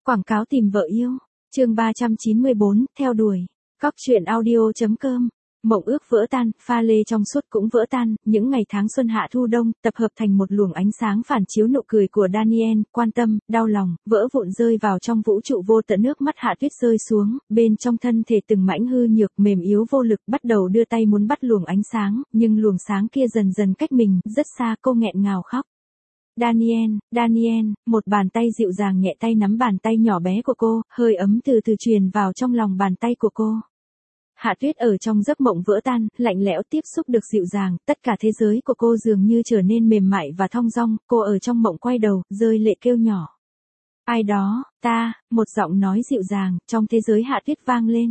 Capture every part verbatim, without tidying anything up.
Quảng cáo tìm vợ yêu. Chương ba trăm chín mươi bốn, theo đuổi. Cóc truyện audio chấm com. Mộng ước vỡ tan, pha lê trong suốt cũng vỡ tan, những ngày tháng xuân hạ thu đông, tập hợp thành một luồng ánh sáng phản chiếu nụ cười của Daniel, quan tâm, đau lòng, vỡ vụn rơi vào trong vũ trụ vô tận. Nước mắt Hạ Tuyết rơi xuống, bên trong thân thể từng mảnh hư nhược, mềm yếu vô lực, bắt đầu đưa tay muốn bắt luồng ánh sáng, nhưng luồng sáng kia dần dần cách mình, rất xa. Cô nghẹn ngào khóc. Daniel, Daniel, một bàn tay dịu dàng nhẹ tay nắm bàn tay nhỏ bé của cô, hơi ấm từ từ truyền vào trong lòng bàn tay của cô. Hạ Tuyết ở trong giấc mộng vỡ tan, lạnh lẽo tiếp xúc được dịu dàng, tất cả thế giới của cô dường như trở nên mềm mại và thong dong, cô ở trong mộng quay đầu, rơi lệ kêu nhỏ. Ai đó, ta, một giọng nói dịu dàng, trong thế giới Hạ Tuyết vang lên.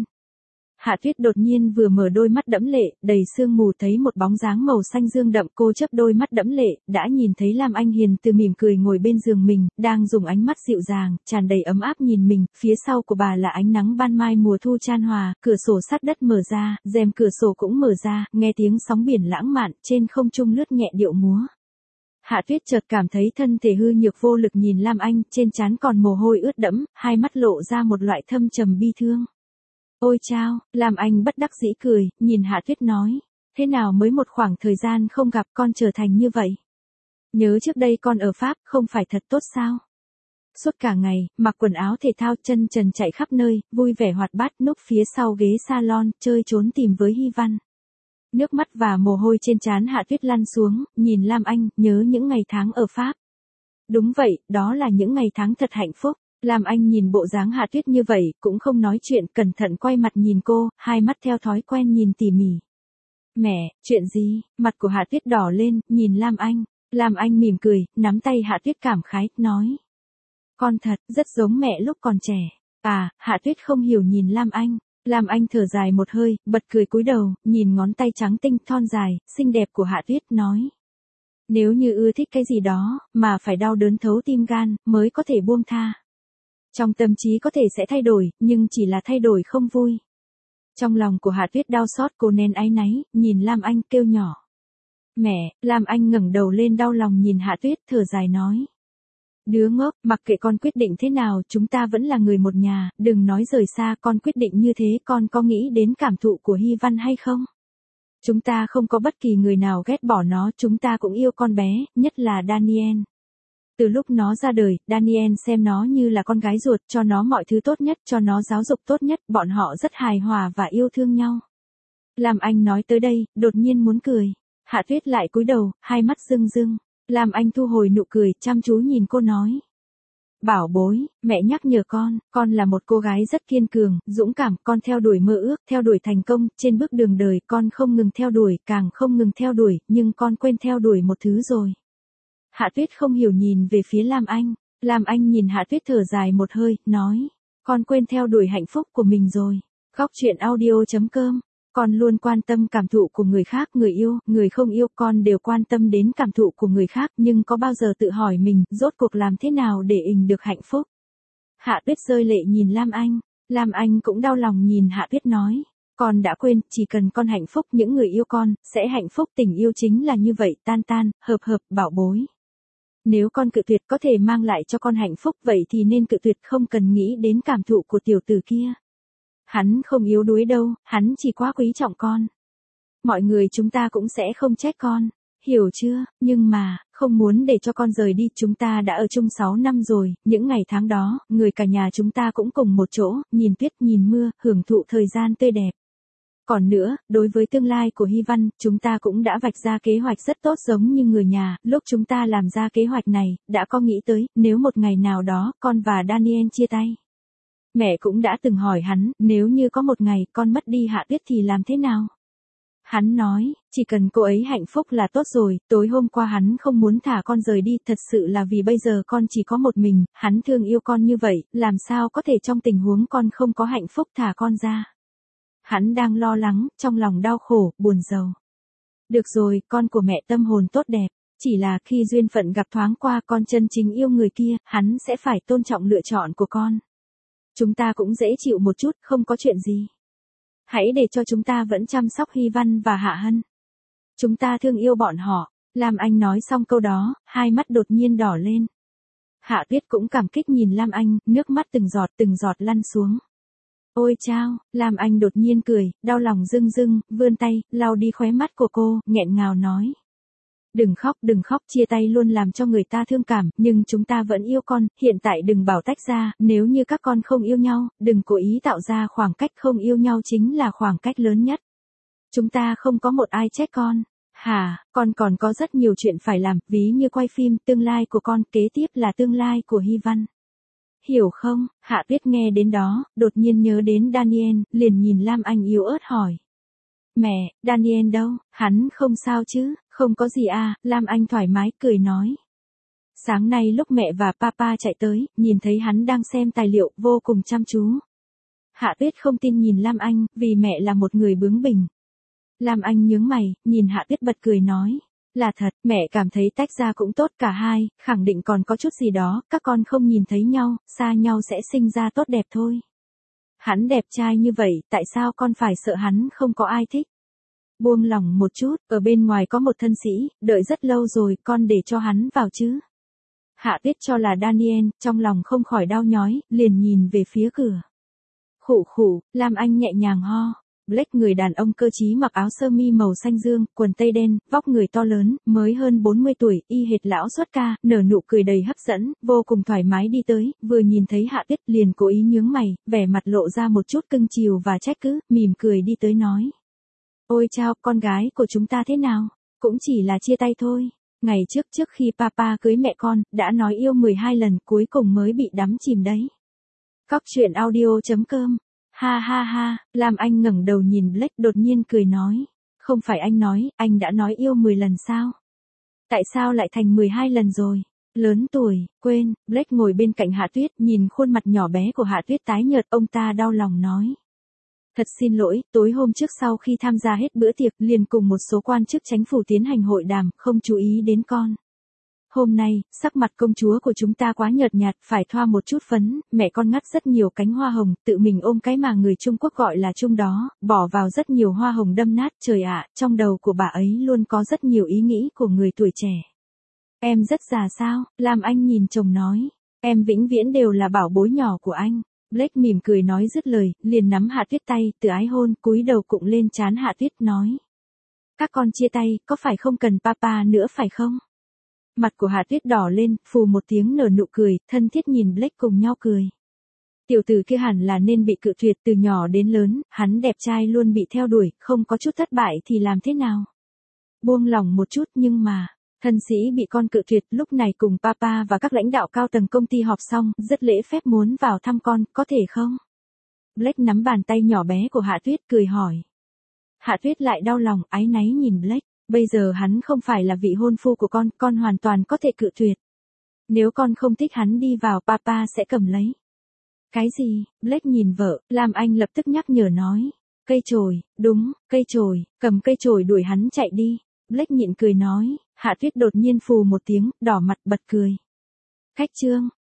Hạ Tuyết đột nhiên vừa mở đôi mắt đẫm lệ, đầy sương mù thấy một bóng dáng màu xanh dương đậm, cô chớp đôi mắt đẫm lệ, đã nhìn thấy Lam Anh Hiền từ mỉm cười ngồi bên giường mình, đang dùng ánh mắt dịu dàng, tràn đầy ấm áp nhìn mình, phía sau của bà là ánh nắng ban mai mùa thu chan hòa, cửa sổ sát đất mở ra, rèm cửa sổ cũng mở ra, nghe tiếng sóng biển lãng mạn, trên không trung lướt nhẹ điệu múa. Hạ Tuyết chợt cảm thấy thân thể hư nhược vô lực nhìn Lam Anh, trên trán còn mồ hôi ướt đẫm, hai mắt lộ ra một loại thâm trầm bi thương. Ôi chao, Lam Anh bất đắc dĩ cười, nhìn Hạ Tuyết nói, thế nào mới một khoảng thời gian không gặp con trở thành như vậy? Nhớ trước đây con ở Pháp, không phải thật tốt sao? Suốt cả ngày, mặc quần áo thể thao chân trần chạy khắp nơi, vui vẻ hoạt bát núp phía sau ghế salon, chơi trốn tìm với Hy Văn. Nước mắt và mồ hôi trên trán Hạ Tuyết lăn xuống, nhìn Lam Anh, nhớ những ngày tháng ở Pháp. Đúng vậy, đó là những ngày tháng thật hạnh phúc. Lam Anh nhìn bộ dáng Hạ Tuyết như vậy, cũng không nói chuyện, cẩn thận quay mặt nhìn cô, hai mắt theo thói quen nhìn tỉ mỉ. Mẹ, chuyện gì? Mặt của Hạ Tuyết đỏ lên, nhìn Lam Anh. Lam Anh mỉm cười, nắm tay Hạ Tuyết cảm khái, nói. Con thật, rất giống mẹ lúc còn trẻ. À, Hạ Tuyết không hiểu nhìn Lam Anh. Lam Anh thở dài một hơi, bật cười cúi đầu, nhìn ngón tay trắng tinh, thon dài, xinh đẹp của Hạ Tuyết, nói. Nếu như ưa thích cái gì đó, mà phải đau đớn thấu tim gan, mới có thể buông tha. Trong tâm trí có thể sẽ thay đổi, nhưng chỉ là thay đổi không vui. Trong lòng của Hạ Tuyết đau xót, cô nén áy náy, nhìn Lam Anh kêu nhỏ. Mẹ, Lam Anh ngẩng đầu lên đau lòng nhìn Hạ Tuyết, thở dài nói. Đứa ngốc, mặc kệ con quyết định thế nào, chúng ta vẫn là người một nhà, đừng nói rời xa, con quyết định như thế, con có nghĩ đến cảm thụ của Hy Văn hay không? Chúng ta không có bất kỳ người nào ghét bỏ nó, chúng ta cũng yêu con bé, nhất là Daniel. Từ lúc nó ra đời, Daniel xem nó như là con gái ruột, cho nó mọi thứ tốt nhất, cho nó giáo dục tốt nhất, bọn họ rất hài hòa và yêu thương nhau. Lam Anh nói tới đây, đột nhiên muốn cười. Hạ Tuyết lại cúi đầu, hai mắt rưng rưng. Lam Anh thu hồi nụ cười, chăm chú nhìn cô nói. Bảo bối, mẹ nhắc nhở con, con là một cô gái rất kiên cường, dũng cảm, con theo đuổi mơ ước, theo đuổi thành công, trên bước đường đời, con không ngừng theo đuổi, càng không ngừng theo đuổi, nhưng con quên theo đuổi một thứ rồi. Hạ Tuyết không hiểu nhìn về phía Lam Anh. Lam Anh nhìn Hạ Tuyết thở dài một hơi, nói. Con quên theo đuổi hạnh phúc của mình rồi. Cóc truyện audio chấm com. Con luôn quan tâm cảm thụ của người khác, người yêu, người không yêu, con đều quan tâm đến cảm thụ của người khác, nhưng có bao giờ tự hỏi mình, rốt cuộc làm thế nào để ình được hạnh phúc? Hạ Tuyết rơi lệ nhìn Lam Anh. Lam Anh cũng đau lòng nhìn Hạ Tuyết nói. Con đã quên, chỉ cần con hạnh phúc, những người yêu con, sẽ hạnh phúc, tình yêu chính là như vậy, tan tan, hợp hợp, bảo bối. Nếu con cự tuyệt có thể mang lại cho con hạnh phúc, vậy thì nên cự tuyệt, không cần nghĩ đến cảm thụ của tiểu tử kia. Hắn không yếu đuối đâu, hắn chỉ quá quý trọng con. Mọi người chúng ta cũng sẽ không trách con, hiểu chưa? Nhưng mà, không muốn để cho con rời đi, chúng ta đã ở chung sáu năm rồi, những ngày tháng đó, người cả nhà chúng ta cũng cùng một chỗ, nhìn tuyết nhìn mưa, hưởng thụ thời gian tươi đẹp. Còn nữa, đối với tương lai của Hy Văn, chúng ta cũng đã vạch ra kế hoạch rất tốt giống như người nhà, lúc chúng ta làm ra kế hoạch này, đã có nghĩ tới, nếu một ngày nào đó, con và Daniel chia tay. Mẹ cũng đã từng hỏi hắn, nếu như có một ngày con mất đi Hạ Tuyết thì làm thế nào? Hắn nói, chỉ cần cô ấy hạnh phúc là tốt rồi, tối hôm qua hắn không muốn thả con rời đi, thật sự là vì bây giờ con chỉ có một mình, hắn thương yêu con như vậy, làm sao có thể trong tình huống con không có hạnh phúc thả con ra? Hắn đang lo lắng, trong lòng đau khổ, buồn rầu. Được rồi, con của mẹ tâm hồn tốt đẹp, chỉ là khi duyên phận gặp thoáng qua con chân chính yêu người kia, hắn sẽ phải tôn trọng lựa chọn của con. Chúng ta cũng dễ chịu một chút, không có chuyện gì. Hãy để cho chúng ta vẫn chăm sóc Hy Văn và Hạ Hân. Chúng ta thương yêu bọn họ. Lam Anh nói xong câu đó, hai mắt đột nhiên đỏ lên. Hạ Tuyết cũng cảm kích nhìn Lam Anh, nước mắt từng giọt từng giọt lăn xuống. Ôi chao, Lam Anh đột nhiên cười, đau lòng rưng rưng, vươn tay, lau đi khóe mắt của cô, nghẹn ngào nói. Đừng khóc, đừng khóc, chia tay luôn làm cho người ta thương cảm, nhưng chúng ta vẫn yêu con, hiện tại đừng bảo tách ra, nếu như các con không yêu nhau, đừng cố ý tạo ra khoảng cách, không yêu nhau chính là khoảng cách lớn nhất. Chúng ta không có một ai trách con. Hả, con còn có rất nhiều chuyện phải làm, ví như quay phim, tương lai của con, kế tiếp là tương lai của Hy Văn. Hiểu không? Hạ Tuyết nghe đến đó, đột nhiên nhớ đến Daniel, liền nhìn Lam Anh yếu ớt hỏi. Mẹ, Daniel đâu, hắn không sao chứ, không có gì à, Lam Anh thoải mái cười nói. Sáng nay lúc mẹ và papa chạy tới, nhìn thấy hắn đang xem tài liệu, vô cùng chăm chú. Hạ Tuyết không tin nhìn Lam Anh, vì mẹ là một người bướng bỉnh. Lam Anh nhướng mày, nhìn Hạ Tuyết bật cười nói. Là thật, mẹ cảm thấy tách ra cũng tốt cả hai, khẳng định còn có chút gì đó, các con không nhìn thấy nhau, xa nhau sẽ sinh ra tốt đẹp thôi. Hắn đẹp trai như vậy, tại sao con phải sợ hắn không có ai thích? Buông lỏng một chút, ở bên ngoài có một thân sĩ, đợi rất lâu rồi, con để cho hắn vào chứ. Hạ Tuyết cho là Daniel, trong lòng không khỏi đau nhói, liền nhìn về phía cửa. Khụ khụ, Lam Anh nhẹ nhàng ho. Blake người đàn ông cơ trí mặc áo sơ mi màu xanh dương, quần tây đen, vóc người to lớn, mới hơn bốn mươi tuổi, y hệt lão xuất ca, nở nụ cười đầy hấp dẫn, vô cùng thoải mái đi tới, vừa nhìn thấy Hạ Tuyết liền cố ý nhướng mày, vẻ mặt lộ ra một chút cưng chiều và trách cứ, mỉm cười đi tới nói. Ôi chao, con gái của chúng ta thế nào? Cũng chỉ là chia tay thôi. Ngày trước trước khi papa cưới mẹ con, đã nói yêu mười hai lần, cuối cùng mới bị đắm chìm đấy. Cóc truyện audio chấm com. Ha ha ha, Lam Anh ngẩng đầu nhìn Blake đột nhiên cười nói. Không phải anh nói, anh đã nói yêu mười lần sao? Tại sao lại thành mười hai lần rồi? Lớn tuổi, quên, Blake ngồi bên cạnh Hạ Tuyết, nhìn khuôn mặt nhỏ bé của Hạ Tuyết tái nhợt, ông ta đau lòng nói. Thật xin lỗi, tối hôm trước sau khi tham gia hết bữa tiệc, liền cùng một số quan chức chính phủ tiến hành hội đàm, không chú ý đến con. Hôm nay, sắc mặt công chúa của chúng ta quá nhợt nhạt, phải thoa một chút phấn, mẹ con ngắt rất nhiều cánh hoa hồng, tự mình ôm cái mà người Trung Quốc gọi là trung đó, bỏ vào rất nhiều hoa hồng đâm nát, trời ạ, trong đầu của bà ấy luôn có rất nhiều ý nghĩ của người tuổi trẻ. Em rất già sao, Lam Anh nhìn chồng nói, em vĩnh viễn đều là bảo bối nhỏ của anh. Blake mỉm cười nói dứt lời, liền nắm Hạ Tuyết tay, từ ái hôn, cúi đầu cụng lên trán Hạ Tuyết nói. Các con chia tay, có phải không cần papa nữa phải không? Mặt của Hạ Tuyết đỏ lên, phù một tiếng nở nụ cười, thân thiết nhìn Blake cùng nhau cười. Tiểu tử kia hẳn là nên bị cự tuyệt từ nhỏ đến lớn, hắn đẹp trai luôn bị theo đuổi, không có chút thất bại thì làm thế nào? Buông lòng một chút nhưng mà, thân sĩ bị con cự tuyệt lúc này cùng papa và các lãnh đạo cao tầng công ty họp xong, rất lễ phép muốn vào thăm con, có thể không? Blake nắm bàn tay nhỏ bé của Hạ Tuyết cười hỏi. Hạ Tuyết lại đau lòng, áy náy nhìn Blake. Bây giờ hắn không phải là vị hôn phu của con, con hoàn toàn có thể cự tuyệt. Nếu con không thích hắn đi vào, papa sẽ cầm lấy. Cái gì? Blake nhìn vợ, Lam Anh lập tức nhắc nhở nói. Cây chổi, đúng, cây chổi, cầm cây chổi đuổi hắn chạy đi. Blake nhịn cười nói, Hạ Tuyết đột nhiên phù một tiếng, đỏ mặt bật cười. Khách trương,